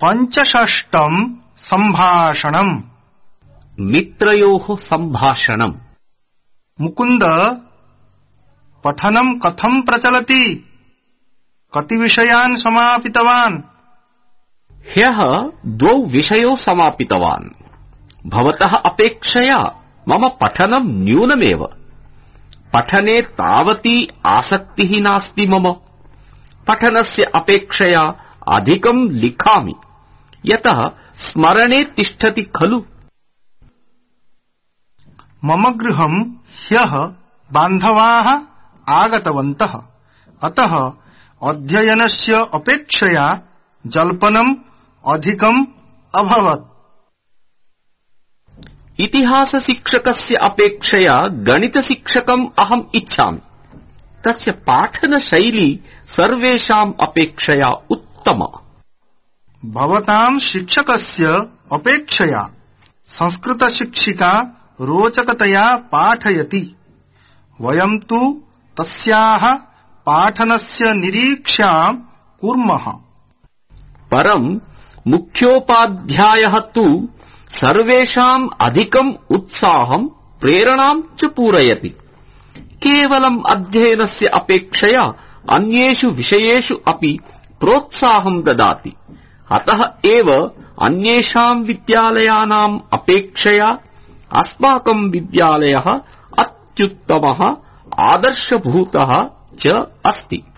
पंचषष्टम संभाषणम। मित्रयोः संभाषणम। मुकुंद, पठनं कथं प्रचलति? कति विषयान् समापितवान्? ह्यः 2 विषयो समापितवान्। भवतः अपेक्षया मम पठनं न्यूनमेव। पठने तावती आसक्तिः नास्ति मम। पठनस्य अपेक्षया अधिकं लिखामि, यतः स्मरणे तिष्ठति खलु। मम गृहं ह्यः बान्धवाः आगतवन्तः, अतः अध्ययनस्य अपेक्षया जल्पनम् अधिकम् अभवत्। इतिहासशिक्षकस्य अपेक्षया गणितशिक्षकम् अहम् इच्छामि। तस्य पाठनशैली सर्वेषाम् अपेक्षया उत्तमा। भवतां शिक्षकस्य अपेक्षया संस्कृतशिक्षिका रोचकतया पाठयति। वयं तु तस्याः पाठनस्य निरीक्षां कुर्मः। परं मुख्योपाध्यायः तु सर्वेषाम् अधिकम् उत्साहं प्रेरणां च पूरयति। केवलम् अध्ययनस्य अपेक्षया अन्येषु विषयेषु अपि प्रोत्साहं ददाति। अतः एव अन्येषां विद्यालयानाम् अपेक्षया अस्माकं विद्यालयः अत्युत्तमः आदर्शभूतः च अस्ति।